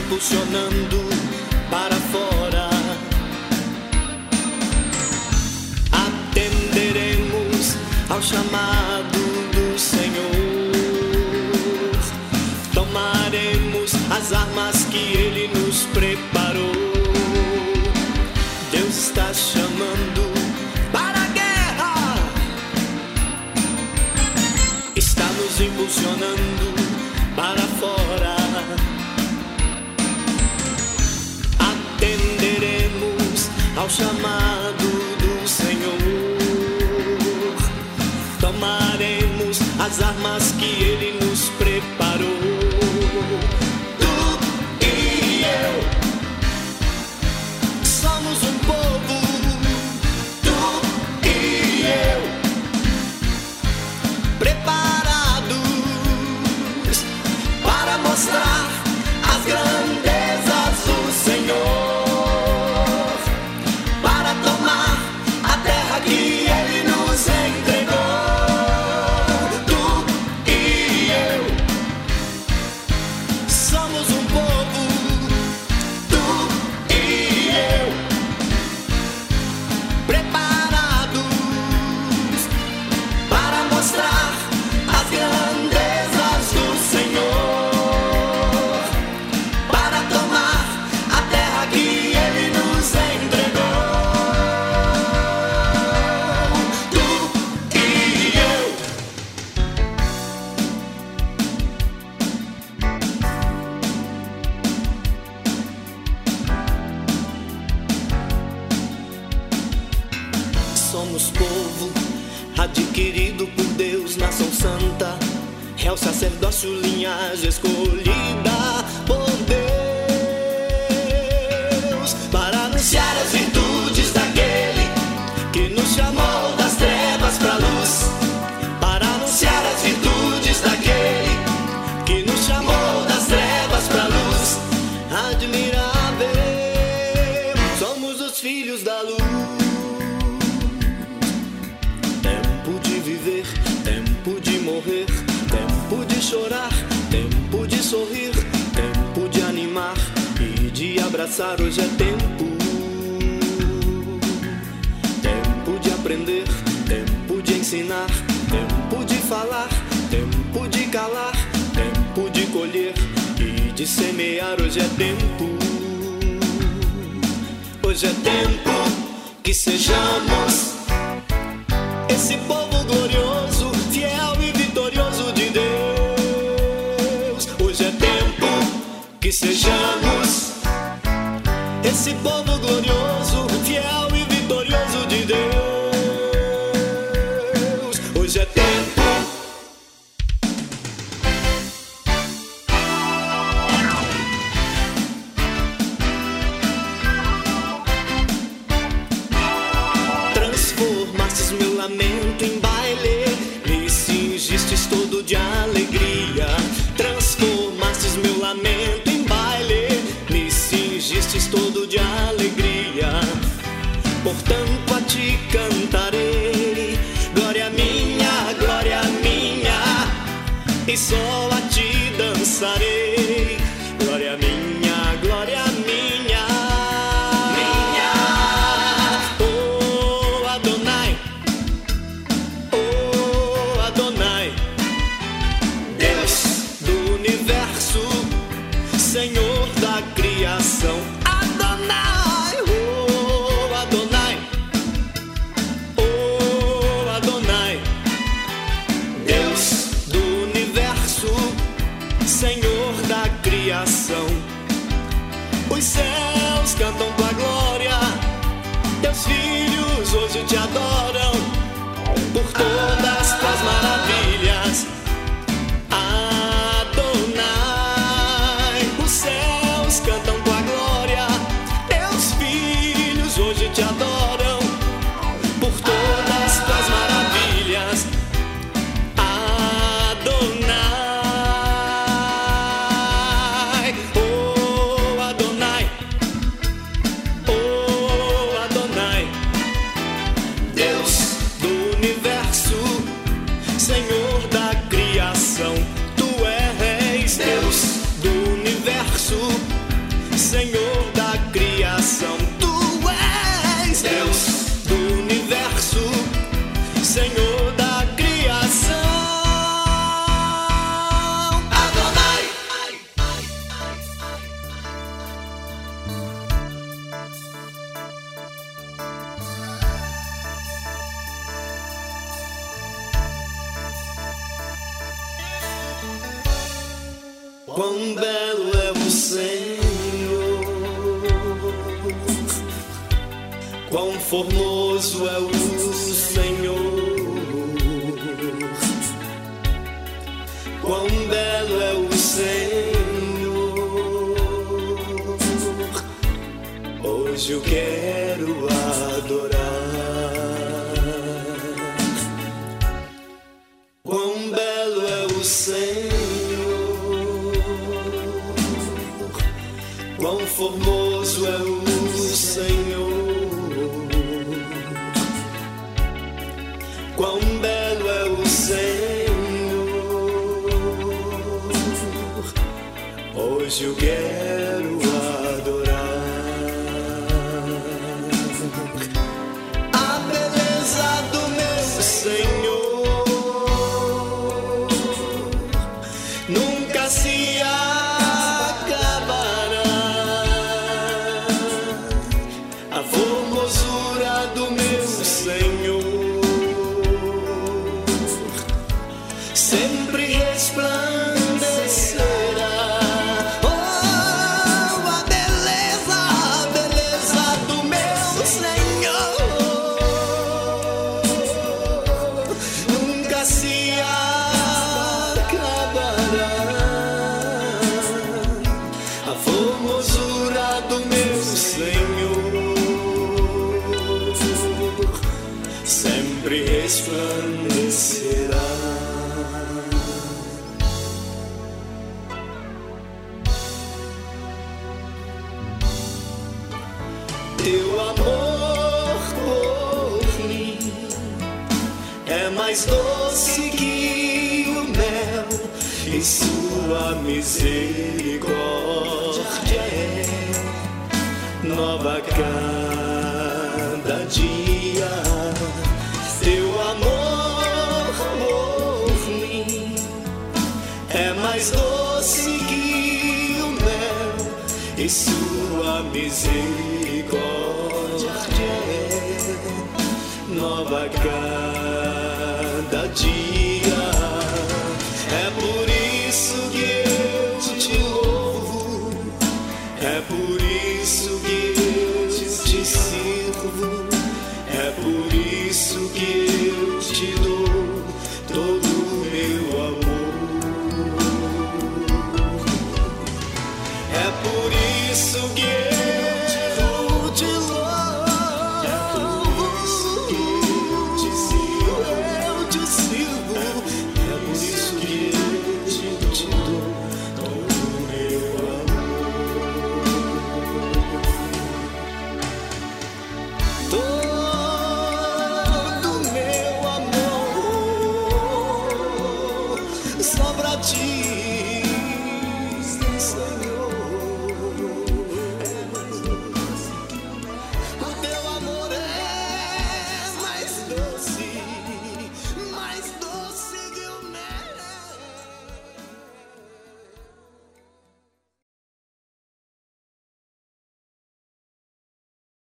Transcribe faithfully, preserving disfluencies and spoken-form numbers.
impulsionando para fora. Atenderemos ao chamado do Senhor, tomaremos as armas que Ele nos preparou. Deus está chamando para a guerra, está nos impulsionando para fora. Atenderemos ao chamado do Senhor, tomaremos as armas que Ele nos preparou. Tu e eu somos um povo, tu e eu, preparados para mostrar as grandezas do Senhor, para tomar a terra que Ele nos entregou. Tu e eu somos um povo, tu e eu, preparados para mostrar as grandezas do Senhor, para tomar a terra que Ele nos entregou. Tu e eu. Somos povo adquirido por Deus, nação santa, real sacerdócio, linhagem escolhida por Deus, para anunciar as virtudes daquele que nos chamou das trevas para a luz, para anunciar as virtudes daquele que nos chamou das trevas para a luz. Admirável, somos os filhos da luz. Tempo de viver, tempo de morrer, tempo de chorar, tempo de sorrir, tempo de animar e de abraçar. Hoje é tempo, tempo de aprender, tempo de ensinar, tempo de falar, tempo de calar, tempo de colher e de semear. Hoje é tempo, hoje é tempo que sejamos esse povo glorioso, fiel e vitorioso de Deus. Hoje é tempo que sejamos esse povo glorioso, fiel e vitorioso de Deus. Hoje é tempo. Transformastes meu lamento em baile, me cingistes todo de alegria. Transformastes meu lamento em baile, me cingistes todo de alegria. Portanto a ti cantarei, glória minha, glória minha, e só a ti dançarei. Glória minha, glória minha, minha. Oh Adonai, oh Adonai, Deus do universo, Senhor da criação. Adonai, oh Adonai, oh Adonai, Deus do universo, Senhor da criação. Os céus cantam tua glória, teus filhos hoje te adoram por todas tuas maravilhas. Adonai, os céus cantam tua glória, teus filhos hoje te adoram por todas tuas maravilhas. Adonai, oh Adonai, oh Adonai, Deus do universo, Senhor Senhor da criação. Tu és Deus do universo, Senhor da criação. Adonai. Quão belo é o Senhor, quão formoso é o Senhor, quão belo é o Senhor. Hoje eu quero adorar. Quão belo é o Senhor, quão formoso é o Senhor, quão belo é o Senhor. Hoje eu quero adorar a beleza do meu Senhor. Nunca se a formosura do meu Senhor sempre resplandecerá. Oh, a beleza, a beleza do meu Senhor nunca se acabará. A formosura do meu Senhor sempre resplandecerá. Teu amor por mim é mais doce que o mel, e sua misericórdia é nova cada dia. Teu amor por mim é mais doce que o mel, e sua misericórdia é nova cada dia. É por isso que eu te louvo, é por isso que eu te sirvo, é por isso que eu te dou todo o meu amor. É por isso que eu te louvo, é por isso que eu te sirvo, eu te sirvo. É por isso que eu te, te dou todo o meu amor. Todo meu amor só pra ti